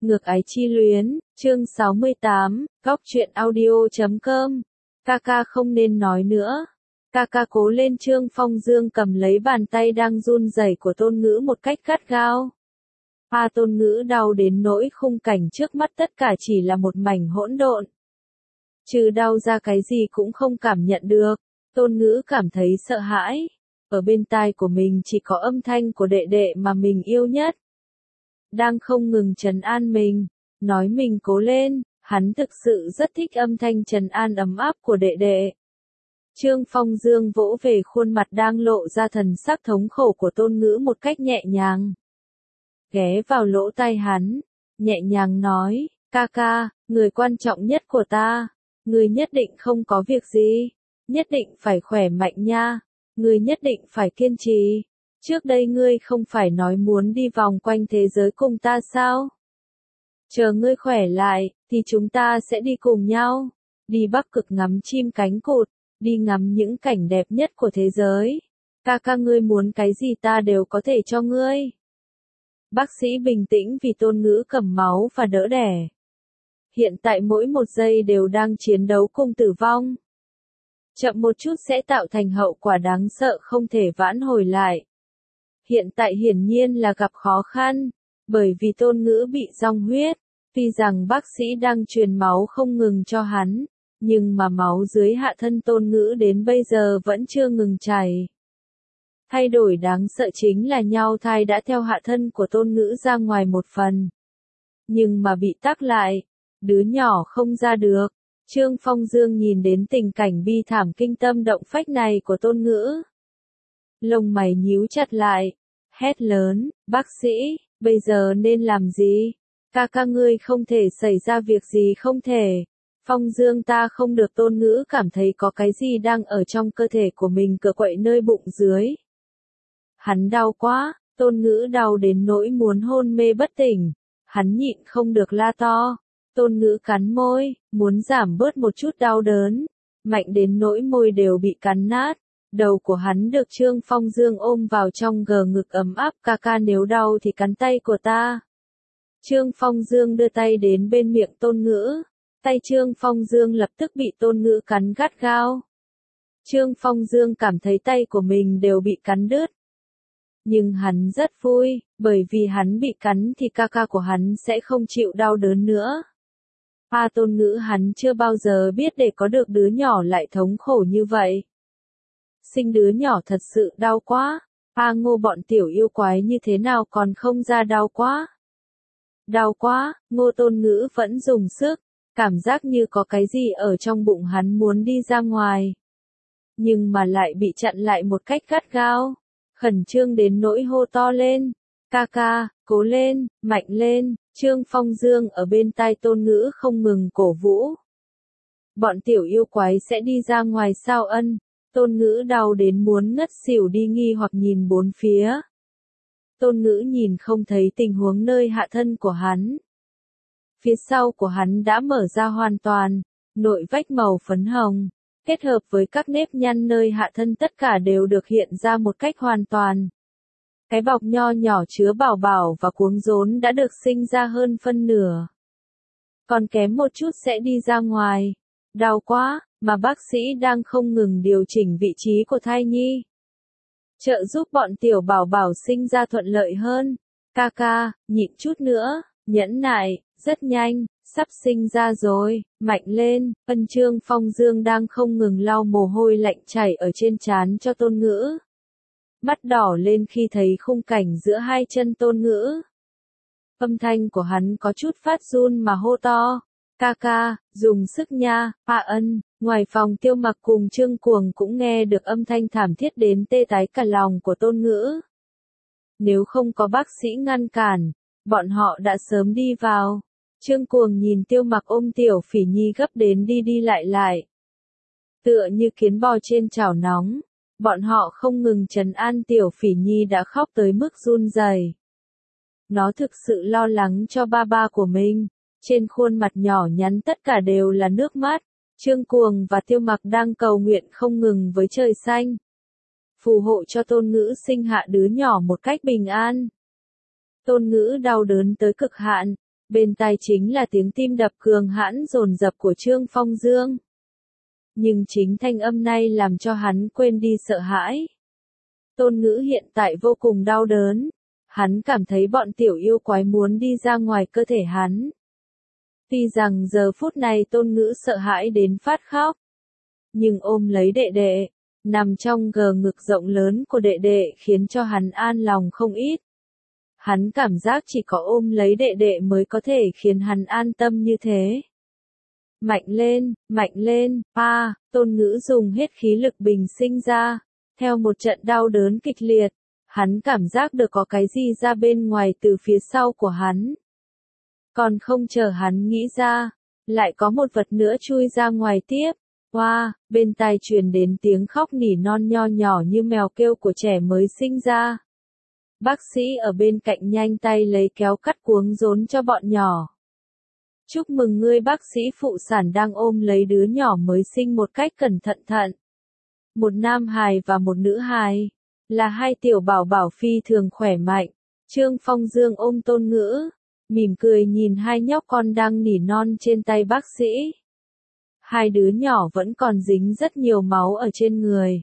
Ngược ái chi luyến, chương 68, góc truyện audio.com. Ca không nên nói nữa. Ca cố lên. Trương Phong Dương cầm lấy bàn tay đang run rẩy của Tôn Ngữ một cách gắt gao. Tôn Ngữ đau đến nỗi khung cảnh trước mắt tất cả chỉ là một mảnh hỗn độn. Trừ đau ra cái gì cũng không cảm nhận được. Tôn Ngữ cảm thấy sợ hãi. Ở bên tai của mình chỉ có âm thanh của đệ đệ mà mình yêu nhất. Đang không ngừng trấn an mình, nói mình cố lên, hắn thực sự rất thích âm thanh trấn an ấm áp của đệ đệ. Trương Phong Dương vỗ về khuôn mặt đang lộ ra thần sắc thống khổ của Tôn Ngữ một cách nhẹ nhàng. Ghé vào lỗ tai hắn, nhẹ nhàng nói, ca, người quan trọng nhất của ta, người nhất định không có việc gì, nhất định phải khỏe mạnh nha, người nhất định phải kiên trì. Trước đây ngươi không phải nói muốn đi vòng quanh thế giới cùng ta sao? Chờ ngươi khỏe lại, thì chúng ta sẽ đi cùng nhau. Đi Bắc Cực ngắm chim cánh cụt, đi ngắm những cảnh đẹp nhất của thế giới. Ca ngươi muốn cái gì ta đều có thể cho ngươi. Bác sĩ bình tĩnh vì Tôn Ngữ cầm máu và đỡ đẻ. Hiện tại mỗi một giây đều đang chiến đấu cùng tử vong. Chậm một chút sẽ tạo thành hậu quả đáng sợ không thể vãn hồi lại. Hiện tại hiển nhiên là gặp khó khăn, bởi vì Tôn Ngữ bị rong huyết, tuy rằng bác sĩ đang truyền máu không ngừng cho hắn, nhưng mà máu dưới hạ thân Tôn Ngữ đến bây giờ vẫn chưa ngừng chảy. Thay đổi đáng sợ chính là nhau thai đã theo hạ thân của Tôn Ngữ ra ngoài một phần. Nhưng mà bị tắc lại, đứa nhỏ không ra được. Trương Phong Dương nhìn đến tình cảnh bi thảm kinh tâm động phách này của Tôn Ngữ. Lông mày nhíu chặt lại, hét lớn, bác sĩ, bây giờ nên làm gì? Ca ngươi không thể xảy ra việc gì không thể. Phong Dương ta không được. Tôn Ngữ cảm thấy có cái gì đang ở trong cơ thể của mình cựa quậy nơi bụng dưới. Hắn đau quá, Tôn Ngữ đau đến nỗi muốn hôn mê bất tỉnh. Hắn nhịn không được la to. Tôn Ngữ cắn môi, muốn giảm bớt một chút đau đớn. Mạnh đến nỗi môi đều bị cắn nát. Đầu của hắn được Trương Phong Dương ôm vào trong gờ ngực ấm áp. Ca nếu đau thì cắn tay của ta. Trương Phong Dương đưa tay đến bên miệng Tôn Ngữ. Tay Trương Phong Dương lập tức bị Tôn Ngữ cắn gắt gao. Trương Phong Dương cảm thấy tay của mình đều bị cắn đứt. Nhưng hắn rất vui, bởi vì hắn bị cắn thì ca của hắn sẽ không chịu đau đớn nữa. Tôn Ngữ hắn chưa bao giờ biết để có được đứa nhỏ lại thống khổ như vậy. Sinh đứa nhỏ thật sự đau quá. Ngô bọn tiểu yêu quái như thế nào còn không ra đau quá. Đau quá, Ngô. Tôn Ngữ vẫn dùng sức, cảm giác như có cái gì ở trong bụng hắn muốn đi ra ngoài. Nhưng mà lại bị chặn lại một cách gắt gao. Khẩn trương đến nỗi hô to lên. Ca, cố lên, mạnh lên. Trương Phong Dương ở bên tai Tôn Ngữ không ngừng cổ vũ. Bọn tiểu yêu quái sẽ đi ra ngoài sao ân? Tôn Ngữ đau đến muốn ngất xỉu đi nghi hoặc nhìn bốn phía. Tôn Ngữ nhìn không thấy tình huống nơi hạ thân của hắn. Phía sau của hắn đã mở ra hoàn toàn, nội vách màu phấn hồng, kết hợp với các nếp nhăn nơi hạ thân tất cả đều được hiện ra một cách hoàn toàn. Cái bọc nho nhỏ chứa bảo bảo và cuống rốn đã được sinh ra hơn phân nửa. Còn kém một chút sẽ đi ra ngoài. Đau quá, mà bác sĩ đang không ngừng điều chỉnh vị trí của thai nhi. Trợ giúp bọn tiểu bảo bảo sinh ra thuận lợi hơn. Ca, nhịn chút nữa, nhẫn nại, rất nhanh, sắp sinh ra rồi, mạnh lên. Trương Phong Dương đang không ngừng lau mồ hôi lạnh chảy ở trên trán cho Tôn Ngữ. Mắt đỏ lên khi thấy khung cảnh giữa hai chân Tôn Ngữ. Âm thanh của hắn có chút phát run mà hô to. Ca, dùng sức nha. Ngoài phòng Tiêu Mặc cùng Trương Cuồng cũng nghe được âm thanh thảm thiết đến tê tái cả lòng của Tôn Ngữ. Nếu không có bác sĩ ngăn cản, bọn họ đã sớm đi vào. Trương Cuồng nhìn Tiêu Mặc ôm Tiểu Phỉ Nhi gấp đến đi lại. Tựa như kiến bò trên chảo nóng, bọn họ không ngừng trấn an Tiểu Phỉ Nhi đã khóc tới mức run rẩy. Nó thực sự lo lắng cho ba của mình. Trên khuôn mặt nhỏ nhắn tất cả đều là nước mắt. Trương Cuồng và Tiêu Mặc đang cầu nguyện không ngừng với trời xanh. Phù hộ cho Tôn Ngữ sinh hạ đứa nhỏ một cách bình an. Tôn Ngữ đau đớn tới cực hạn, Bên tai chính là tiếng tim đập cường hãn dồn dập của Trương Phong Dương. Nhưng chính thanh âm này làm cho hắn quên đi sợ hãi. Tôn Ngữ hiện tại vô cùng đau đớn. Hắn cảm thấy bọn tiểu yêu quái muốn đi ra ngoài cơ thể hắn. Tuy rằng giờ phút này Tôn Ngữ sợ hãi đến phát khóc. Nhưng ôm lấy đệ đệ, nằm trong ngực rộng lớn của đệ đệ khiến cho hắn an lòng không ít. Hắn cảm giác chỉ có ôm lấy đệ đệ mới có thể khiến hắn an tâm như thế. Mạnh lên, pa, Tôn Ngữ dùng hết khí lực bình sinh ra. Theo một trận đau đớn kịch liệt, hắn cảm giác được có cái gì ra bên ngoài từ phía sau của hắn. Còn không chờ hắn nghĩ ra, lại có một vật nữa chui ra ngoài tiếp. Wow, bên tai truyền đến tiếng khóc nỉ non nho nhỏ như mèo kêu của trẻ mới sinh ra. Bác sĩ ở bên cạnh nhanh tay lấy kéo cắt cuống rốn cho bọn nhỏ. Chúc mừng ngươi, bác sĩ phụ sản đang ôm lấy đứa nhỏ mới sinh một cách cẩn thận thận. Một nam hài và một nữ hài, là hai tiểu bảo bảo phi thường khỏe mạnh. Trương Phong Dương ôm Tôn Ngữ, mỉm cười nhìn hai nhóc con đang nỉ non trên tay bác sĩ. Hai đứa nhỏ vẫn còn dính rất nhiều máu ở trên người.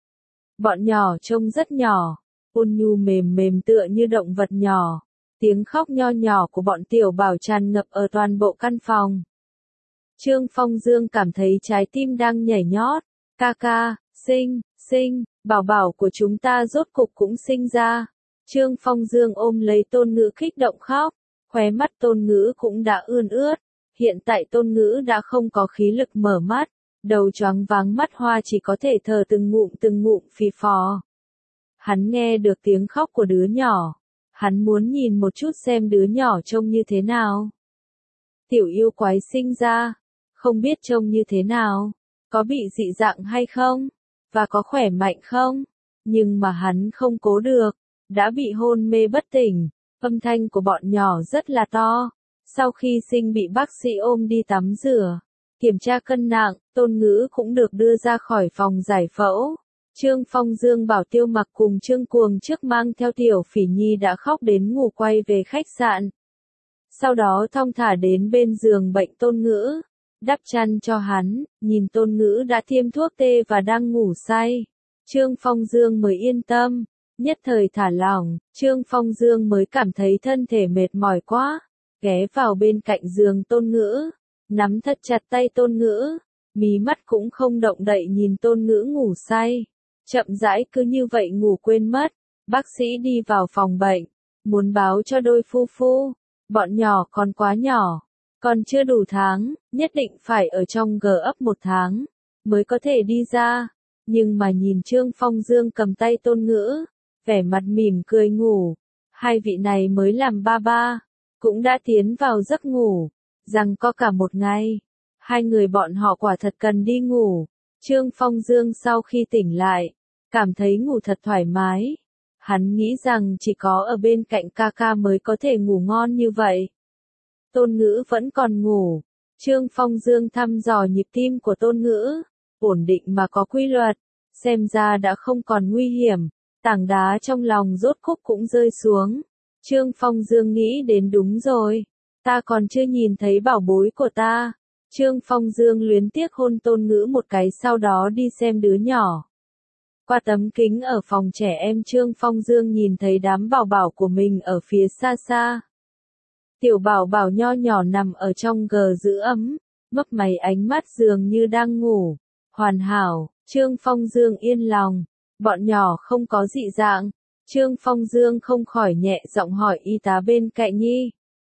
Bọn nhỏ trông rất nhỏ, ôn nhu mềm mềm tựa như động vật nhỏ. Tiếng khóc nho nhỏ của bọn tiểu bảo tràn ngập ở toàn bộ căn phòng. Trương Phong Dương cảm thấy trái tim đang nhảy nhót. Ca ca, sinh, bảo bảo của chúng ta rốt cục cũng sinh ra. Trương Phong Dương ôm lấy Tôn Ngữ kích động khóc. Khóe mắt Tôn Ngữ cũng đã ươn ướt. Hiện tại Tôn Ngữ đã không có khí lực mở mắt. Đầu choáng váng mắt hoa chỉ có thể thở từng ngụm phì phò. Hắn nghe được tiếng khóc của đứa nhỏ. Hắn muốn nhìn một chút xem đứa nhỏ trông như thế nào. Tiểu yêu quái sinh ra, không biết trông như thế nào, có bị dị dạng hay không, và có khỏe mạnh không, nhưng mà hắn không cố được, đã bị hôn mê bất tỉnh, âm thanh của bọn nhỏ rất là to. Sau khi sinh bị bác sĩ ôm đi tắm rửa, kiểm tra cân nặng, Tôn Ngữ cũng được đưa ra khỏi phòng giải phẫu. Trương Phong Dương bảo Tiêu Mặc cùng Trương Cuồng trước mang theo Tiểu Phỉ Nhi đã khóc đến ngủ quay về khách sạn. Sau đó thong thả đến bên giường bệnh Tôn Ngữ, đắp chăn cho hắn, nhìn Tôn Ngữ đã tiêm thuốc tê và đang ngủ say. Trương Phong Dương mới yên tâm, nhất thời thả lỏng, Trương Phong Dương mới cảm thấy thân thể mệt mỏi quá, ghé vào bên cạnh giường Tôn Ngữ, nắm thật chặt tay Tôn Ngữ, mí mắt cũng không động đậy nhìn Tôn Ngữ ngủ say. Chậm rãi cứ như vậy ngủ quên mất, bác sĩ đi vào phòng bệnh, muốn báo cho đôi phu phu, bọn nhỏ còn quá nhỏ, còn chưa đủ tháng, nhất định phải ở trong ấp 1 tháng, mới có thể đi ra, nhưng mà nhìn Trương Phong Dương cầm tay Tôn Ngữ, vẻ mặt mỉm cười ngủ, hai vị này mới làm ba, cũng đã tiến vào giấc ngủ, rằng có cả một ngày, hai người bọn họ quả thật cần đi ngủ. Trương Phong Dương sau khi tỉnh lại, cảm thấy ngủ thật thoải mái. Hắn nghĩ rằng chỉ có ở bên cạnh ca ca mới có thể ngủ ngon như vậy. Tôn Ngữ vẫn còn ngủ. Trương Phong Dương thăm dò nhịp tim của Tôn Ngữ, ổn định mà có quy luật, xem ra đã không còn nguy hiểm. Tảng đá trong lòng rốt cục cũng rơi xuống. Trương Phong Dương nghĩ đến đúng rồi, ta còn chưa nhìn thấy bảo bối của ta. Trương Phong Dương luyến tiếc hôn Tôn Ngữ một cái sau đó đi xem đứa nhỏ. Qua tấm kính ở phòng trẻ em Trương Phong Dương nhìn thấy đám bảo bảo của mình ở phía xa xa. Tiểu bảo bảo nho nhỏ nằm ở trong giữ ấm, mấp máy ánh mắt dường như đang ngủ. Hoàn hảo, Trương Phong Dương yên lòng, bọn nhỏ không có dị dạng. Trương Phong Dương không khỏi nhẹ giọng hỏi y tá bên cạnh Nhi.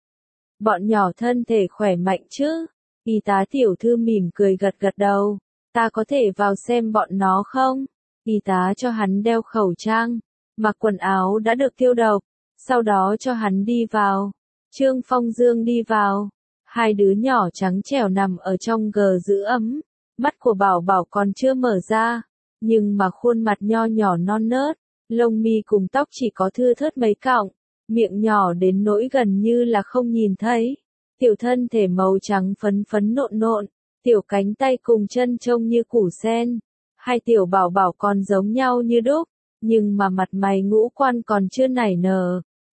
Bọn nhỏ thân thể khỏe mạnh chứ? Y tá tiểu thư mỉm cười gật gật đầu. Ta có thể vào xem bọn nó không? Y tá cho hắn đeo khẩu trang, mặc quần áo đã được tiêu độc, sau đó cho hắn đi vào. Trương Phong Dương đi vào, hai đứa nhỏ trắng trẻo nằm ở trong giữ ấm, mắt của bảo bảo còn chưa mở ra, nhưng mà khuôn mặt nho nhỏ non nớt, lông mi cùng tóc chỉ có thưa thớt mấy cọng, miệng nhỏ đến nỗi gần như là không nhìn thấy. Tiểu thân thể màu trắng phấn phấn nộn nộn, tiểu cánh tay cùng chân trông như củ sen. Hai tiểu bảo bảo còn giống nhau như đúc, nhưng mà mặt mày ngũ quan còn chưa nảy nở.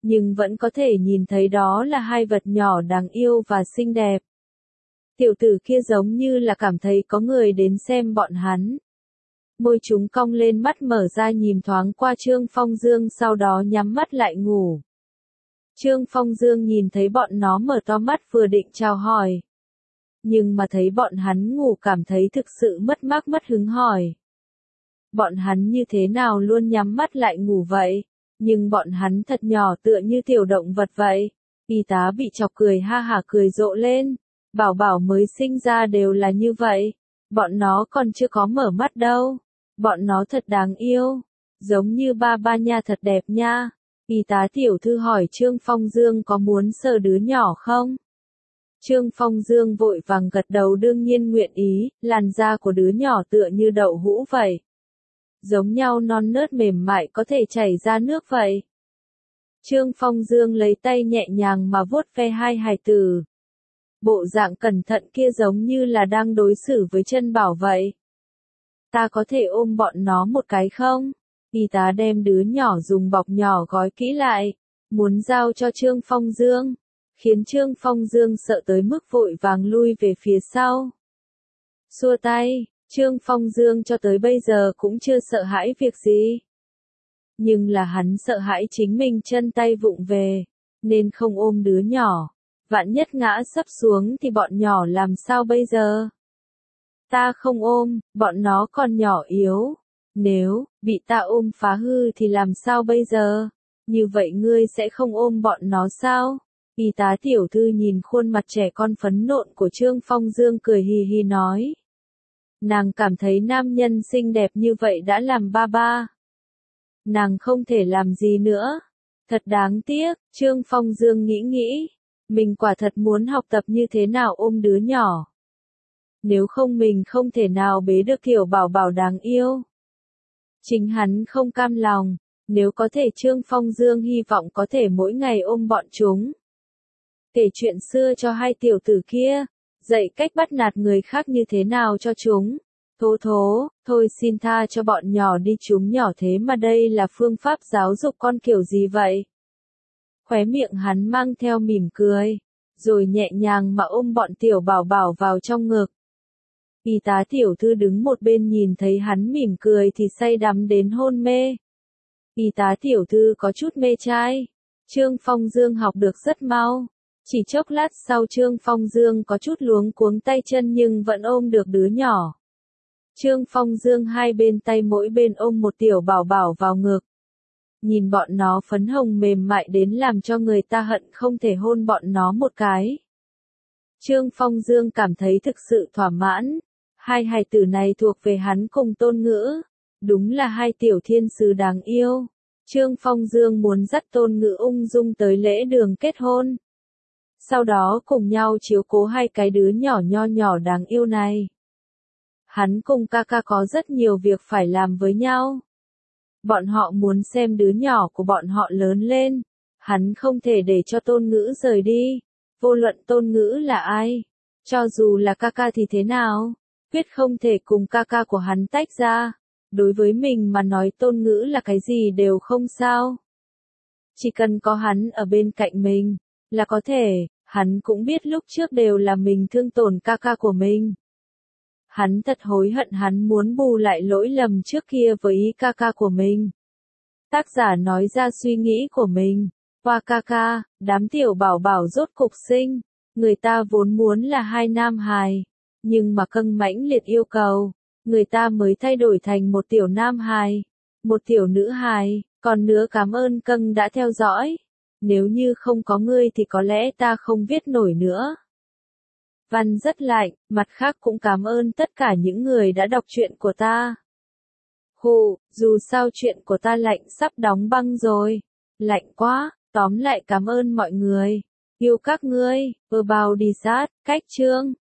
nhưng vẫn có thể nhìn thấy đó là hai vật nhỏ đáng yêu và xinh đẹp. Tiểu tử kia giống như là cảm thấy có người đến xem bọn hắn. Môi chúng cong lên, mắt mở ra nhìn thoáng qua Trương Phong Dương, sau đó nhắm mắt lại ngủ. Trương Phong Dương nhìn thấy bọn nó mở to mắt vừa định chào hỏi. Nhưng mà thấy bọn hắn ngủ cảm thấy thực sự mất mát mất hứng hỏi. Bọn hắn như thế nào luôn nhắm mắt lại ngủ vậy? Nhưng bọn hắn thật nhỏ tựa như tiểu động vật vậy. Y tá bị chọc cười ha hả cười rộ lên. Bảo bảo mới sinh ra đều là như vậy. Bọn nó còn chưa có mở mắt đâu. Bọn nó thật đáng yêu. Giống như ba ba nha, thật đẹp nha. Y tá tiểu thư hỏi Trương Phong Dương có muốn sờ đứa nhỏ không? Trương Phong Dương vội vàng gật đầu, đương nhiên nguyện ý, làn da của đứa nhỏ tựa như đậu hũ vậy. Giống nhau non nớt mềm mại có thể chảy ra nước vậy. Trương Phong Dương lấy tay nhẹ nhàng mà vuốt ve hai hài tử. Bộ dạng cẩn thận kia giống như là đang đối xử với chân bảo vậy. Ta có thể ôm bọn nó một cái không? Y tá đem đứa nhỏ dùng bọc nhỏ gói kỹ lại, muốn giao cho Trương Phong Dương, khiến Trương Phong Dương sợ tới mức vội vàng lui về phía sau. Xua tay, Trương Phong Dương cho tới bây giờ cũng chưa sợ hãi việc gì. Nhưng là hắn sợ hãi chính mình chân tay vụng về, nên không ôm đứa nhỏ. Vạn nhất ngã sấp xuống thì bọn nhỏ làm sao bây giờ? Ta không ôm, bọn nó còn nhỏ yếu. Nếu bị ta ôm phá hư thì làm sao bây giờ? Như vậy ngươi sẽ không ôm bọn nó sao? Y tá tiểu thư nhìn khuôn mặt trẻ con phấn nộn của Trương Phong Dương cười hì hì nói. Nàng cảm thấy nam nhân xinh đẹp như vậy đã làm ba ba. Nàng không thể làm gì nữa. Thật đáng tiếc, Trương Phong Dương nghĩ. Mình quả thật muốn học tập như thế nào ôm đứa nhỏ. Nếu không mình không thể nào bế được tiểu bảo bảo đáng yêu. Chính hắn không cam lòng, nếu có thể Trương Phong Dương hy vọng có thể mỗi ngày ôm bọn chúng. Kể chuyện xưa cho hai tiểu tử kia, dạy cách bắt nạt người khác như thế nào cho chúng. Thôi xin tha cho bọn nhỏ đi, chúng nhỏ thế mà đây là phương pháp giáo dục con kiểu gì vậy? Khóe miệng hắn mang theo mỉm cười, rồi nhẹ nhàng mà ôm bọn tiểu bảo bảo vào trong ngực. Y tá tiểu thư đứng một bên nhìn thấy hắn mỉm cười thì say đắm đến hôn mê. Y tá tiểu thư có chút mê trai. Trương Phong Dương học được rất mau. Chỉ chốc lát sau Trương Phong Dương có chút luống cuống tay chân nhưng vẫn ôm được đứa nhỏ. Trương Phong Dương hai bên tay mỗi bên ôm một tiểu bảo bảo vào ngực. Nhìn bọn nó phấn hồng mềm mại đến làm cho người ta hận không thể hôn bọn nó một cái. Trương Phong Dương cảm thấy thực sự thỏa mãn. Hai hài tử này thuộc về hắn cùng Tôn Ngữ. Đúng là hai tiểu thiên sứ đáng yêu. Trương Phong Dương muốn dắt Tôn Ngữ ung dung tới lễ đường kết hôn. Sau đó cùng nhau chiếu cố hai cái đứa nhỏ nho nhỏ đáng yêu này. Hắn cùng ca ca có rất nhiều việc phải làm với nhau. Bọn họ muốn xem đứa nhỏ của bọn họ lớn lên. Hắn không thể để cho Tôn Ngữ rời đi. Vô luận Tôn Ngữ là ai, cho dù là ca ca thì thế nào, quyết không thể cùng ca ca của hắn tách ra. Đối với mình mà nói Tôn Ngữ là cái gì đều không sao. Chỉ cần có hắn ở bên cạnh mình, là có thể. Hắn cũng biết lúc trước đều là mình thương tổn ca ca của mình. Hắn thật hối hận, hắn muốn bù lại lỗi lầm trước kia với ca ca của mình. Tác giả nói ra suy nghĩ của mình. Qua ca ca, đám tiểu bảo bảo rốt cục sinh. Người ta vốn muốn là hai nam hài. Nhưng mà cân mãnh liệt yêu cầu. Người ta mới thay đổi thành một tiểu nam hài. Một tiểu nữ hài. Còn nữa cảm ơn cân đã theo dõi. Nếu như không có ngươi thì có lẽ ta không viết nổi nữa. Văn rất lạnh, mặt khác cũng cảm ơn tất cả những người đã đọc truyện của ta. Dù sao chuyện của ta lạnh sắp đóng băng rồi. Lạnh quá, tóm lại cảm ơn mọi người. Yêu các ngươi, About Disat, cách chương.